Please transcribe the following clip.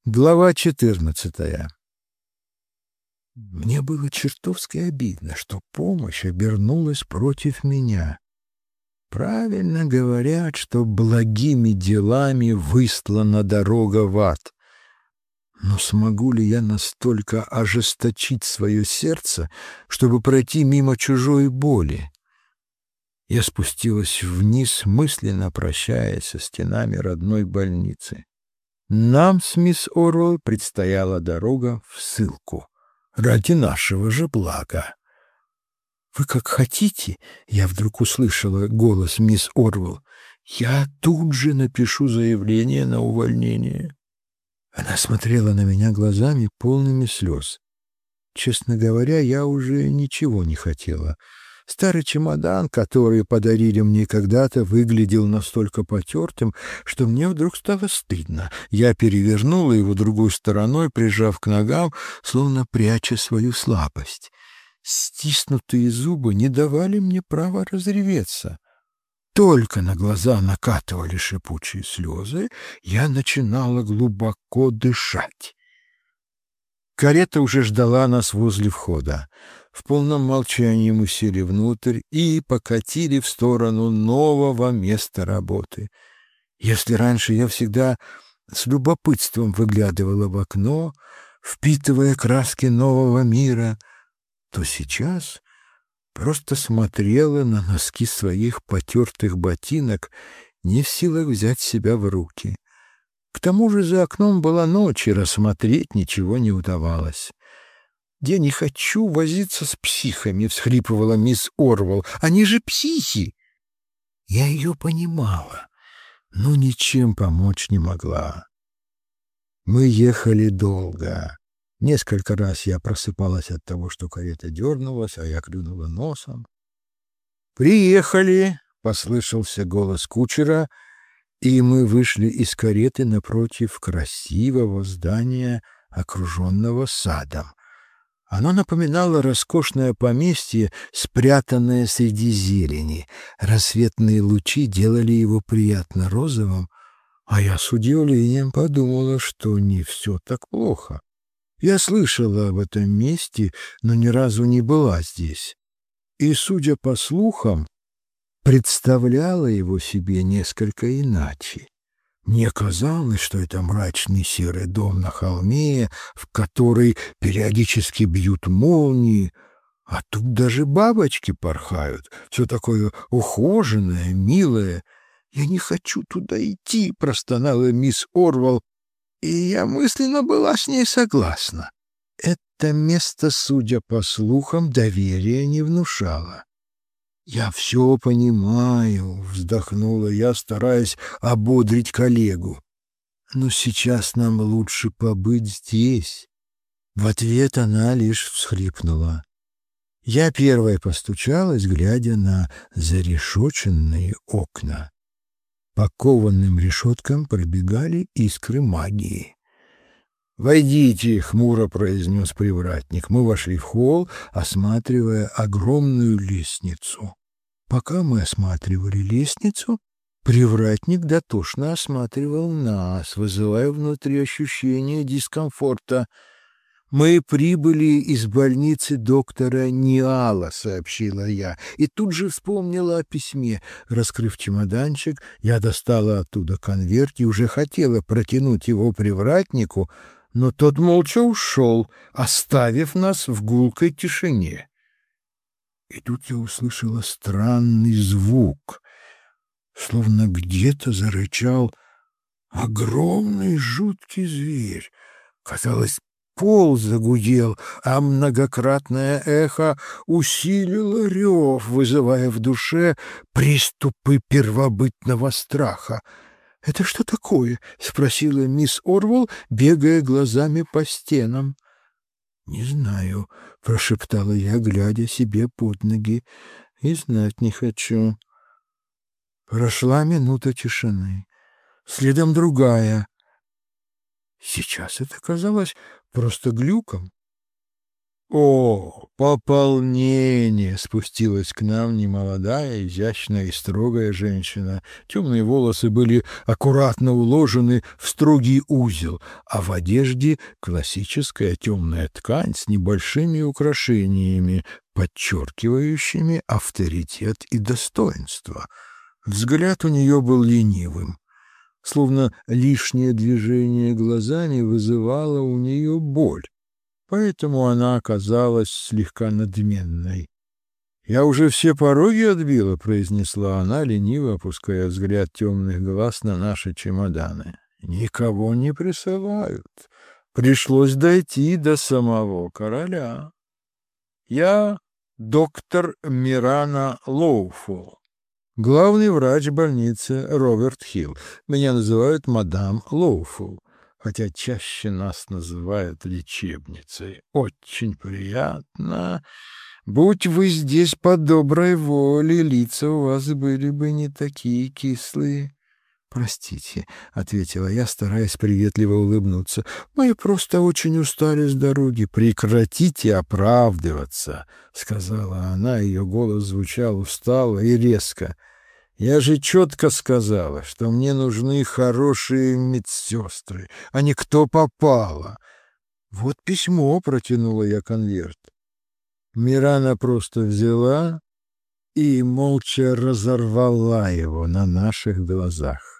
Глава 14. Мне было чертовски обидно, что помощь обернулась против меня. Правильно говорят, что благими делами выстлана дорога в ад. Но смогу ли я настолько ожесточить свое сердце, чтобы пройти мимо чужой боли? Я спустилась вниз, мысленно прощаясь со стенами родной больницы. Нам с мисс Орвелл предстояла дорога в ссылку. Ради нашего же блага. «Вы как хотите», — я вдруг услышала голос мисс Орвелл, «я тут же напишу заявление на увольнение». Она смотрела на меня глазами, полными слез. Честно говоря, я уже ничего не хотела. Старый чемодан, который подарили мне когда-то, выглядел настолько потертым, что мне вдруг стало стыдно. Я перевернула его другой стороной, прижав к ногам, словно пряча свою слабость. Стиснутые зубы не давали мне права разреветься. Только на глаза накатывали шипучие слезы, я начинала глубоко дышать. Карета уже ждала нас возле входа. В полном молчании мы сели внутрь и покатили в сторону нового места работы. Если раньше я всегда с любопытством выглядывала в окно, впитывая краски нового мира, то сейчас просто смотрела на носки своих потертых ботинок, не в силах взять себя в руки. К тому же за окном была ночь, и рассмотреть ничего не удавалось. «Я не хочу возиться с психами», — всхлипывала мисс Орвелл. «Они же психи!» Я ее понимала, но ничем помочь не могла. Мы ехали долго. Несколько раз я просыпалась от того, что карета дернулась, а я клюнула носом. «Приехали!» — послышался голос кучера, и мы вышли из кареты напротив красивого здания, окруженного садом. Оно напоминало роскошное поместье, спрятанное среди зелени. Рассветные лучи делали его приятно розовым, а я с удивлением подумала, что не все так плохо. Я слышала об этом месте, но ни разу не была здесь. И, судя по слухам, представляла его себе несколько иначе. Мне казалось, что это мрачный серый дом на холме, в который периодически бьют молнии, а тут даже бабочки порхают, все такое ухоженное, милое. «Я не хочу туда идти», — простонала мисс Орвелл, и я мысленно была с ней согласна. Это место, судя по слухам, доверия не внушало. «Я все понимаю», — вздохнула я, стараясь ободрить коллегу. «Но сейчас нам лучше побыть здесь». В ответ она лишь всхлипнула. Я первая постучалась, глядя на зарешоченные окна. По кованым решеткам пробегали искры магии. «Войдите», — хмуро произнес привратник. Мы вошли в холл, осматривая огромную лестницу. Пока мы осматривали лестницу, привратник дотошно осматривал нас, вызывая внутри ощущение дискомфорта. «Мы прибыли из больницы доктора Ниала», — сообщила я, и тут же вспомнила о письме. Раскрыв чемоданчик, я достала оттуда конверт и уже хотела протянуть его привратнику, но тот молча ушел, оставив нас в гулкой тишине. И тут я услышала странный звук, словно где-то зарычал огромный жуткий зверь. Казалось, пол загудел, а многократное эхо усилило рев, вызывая в душе приступы первобытного страха. «Это что такое?» — спросила мисс Орвелл, бегая глазами по стенам. «Не знаю», — прошептала я, глядя себе под ноги, — «и знать не хочу». Прошла минута тишины, следом другая. Сейчас это казалось просто глюком. О, пополнение! Спустилась к нам немолодая, изящная и строгая женщина. Темные волосы были аккуратно уложены в строгий узел, а в одежде классическая темная ткань с небольшими украшениями, подчеркивающими авторитет и достоинство. Взгляд у нее был ленивым, словно лишнее движение глазами вызывало у нее боль. Поэтому она оказалась слегка надменной. «Я уже все пороги отбила», — произнесла она, лениво опуская взгляд темных глаз на наши чемоданы. «Никого не присылают. Пришлось дойти до самого короля. Я доктор Мирана Лоуфул, главный врач больницы Роберт Хилл. Меня называют мадам Лоуфул, хотя чаще нас называют лечебницей. Очень приятно. Будь вы здесь по доброй воле, лица у вас были бы не такие кислые». «Простите», — ответила я, стараясь приветливо улыбнуться. «Мы просто очень устали с дороги». «Прекратите оправдываться», — сказала она, ее голос звучал устало и резко. «Я же четко сказала, что мне нужны хорошие медсестры, а не кто попало». «Вот письмо», — протянула я конверт. Мирана просто взяла и молча разорвала его на наших глазах.